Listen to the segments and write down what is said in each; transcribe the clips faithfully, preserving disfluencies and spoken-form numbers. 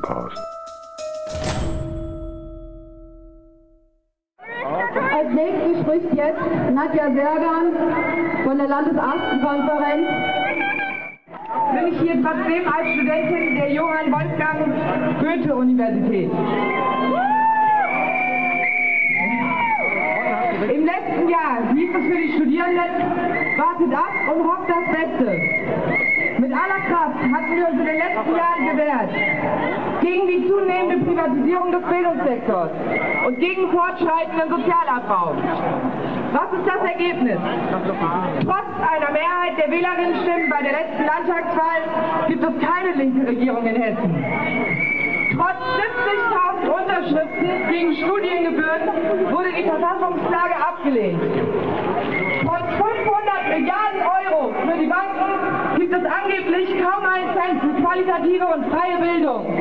Podcast. Als nächstes spricht jetzt Nadja Sergan von der Landesarzt-Konferenz. Bin ich hier trotzdem als Studentin der Johann Wolfgang Goethe-Universität. Im letzten Jahr hieß es für die Studierenden, wartet ab und hofft das Beste. Mit aller Kraft hatten wir uns in den letzten Jahren gewehrt gegen die zunehmende Privatisierung des Bildungssektors und gegen fortschreitenden Sozialabbau. Was ist das Ergebnis? Trotz einer Mehrheit der Wählerinnenstimmen bei der letzten Landtagswahl gibt es keine linke Regierung in Hessen. Trotz siebzigtausend Unterschriften gegen Studiengebühren wurde die Verfassungsklage abgelehnt. Trotz fünfhundert Milliarden Euro für die Banken gibt es angeblich kaum einen Cent für qualitative und freie Bildung.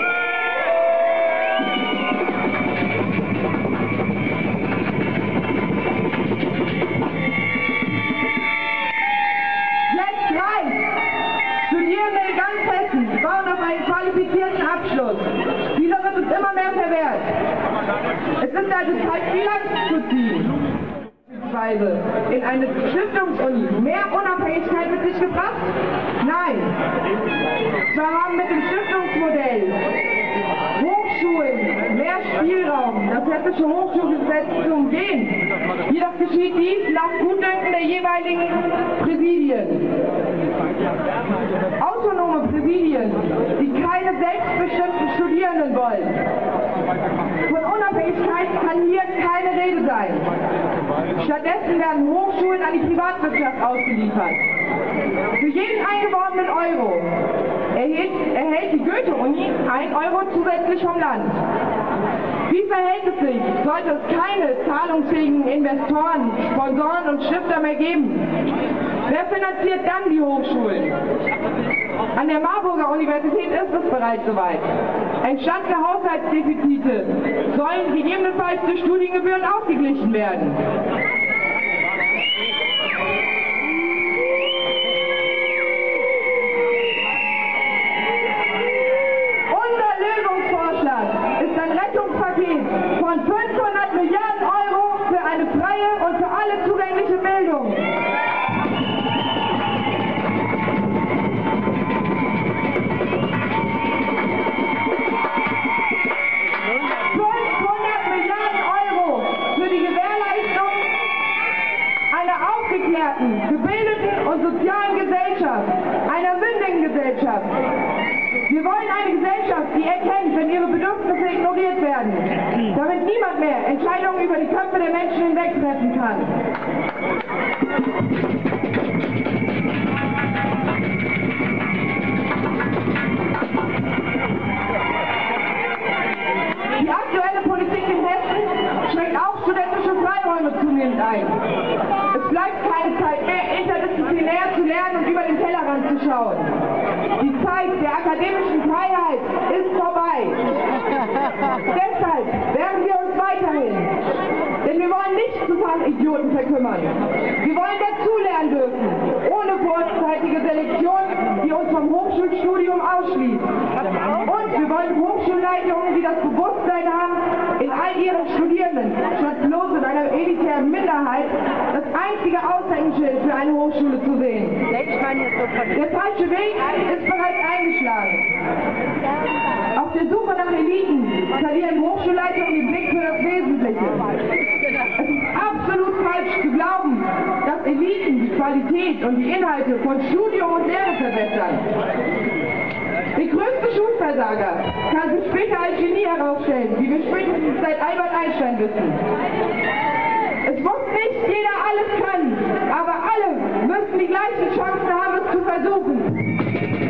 Jetzt reicht! Studierende in ganz Hessen bauen auf einen qualifizierten Abschluss. Dieser wird uns immer mehr verwehrt. Es ist also Zeit, Bilanz zu ziehen. In eine Stiftungsuni mehr Unabhängigkeit mit sich gebracht? Nein. Zwar haben mit dem Stiftungsmodell Hochschulen mehr Spielraum, das hessische Hochschulgesetz zu umgehen. Jedoch geschieht dies nach Gutdünken der jeweiligen Präsidien. Autonome Präsidien, die keine selbstbestimmten Studierenden wollen. Von Unabhängigkeit kann hier keine Rede sein. Stattdessen werden Hochschulen an die Privatwirtschaft ausgeliefert. Für jeden eingeworbenen Euro erhält, erhält die Goethe-Uni ein Euro zusätzlich vom Land. Wie verhält es sich, sollte es keine zahlungsfähigen Investoren, Sponsoren und Stifter mehr geben? Wer finanziert dann die Hochschulen? An der Marburger Universität ist es bereits soweit. Entstandene Haushaltsdefizite sollen gegebenenfalls durch Studiengebühren ausgeglichen werden. Unser Lösungsvorschlag ist ein Rettungspaket von fünfhundert Milliarden Euro für eine freie und für alle zugängliche Bildung. Gebildeten und sozialen Gesellschaft, einer mündigen Gesellschaft. Wir wollen eine Gesellschaft, die erkennt, wenn ihre Bedürfnisse ignoriert werden, damit niemand mehr Entscheidungen über die Köpfe der Menschen hinweg treffen kann. Die aktuelle Politik in Hessen schränkt auch studentische Freiräume zunehmend ein. Es bleibt keine Zeit mehr, interdisziplinär zu lernen und über den Tellerrand zu schauen. Die Zeit der akademischen Freiheit ist vorbei. Deshalb werden wir uns weiterhin, denn wir wollen nicht zu Fachidioten verkümmern. Wir wollen dazulernen dürfen, ohne vorzeitige Selektion, die uns vom Hochschulstudium ausschließt. Und wir wollen Hochschulleitungen, die das Bewusstsein haben, in all ihren Studierenden, statt bloß in einer elitären Minderheit, das einzige Aushängeschild für eine Hochschule zu sehen. Der falsche Weg ist bereits eingeschlagen. Auf der Suche nach Eliten verlieren Hochschulleitungen den Blick für das Wesentliche. Es ist absolut falsch zu glauben, dass Eliten die Qualität und die Inhalte von Studium und Lehre verbessern. Der größte Schulversager kann sich später als Genie herausstellen, wie wir spätestens seit Albert Einstein wissen. Es muss nicht jeder alles können, aber alle müssen die gleichen Chancen haben, es zu versuchen.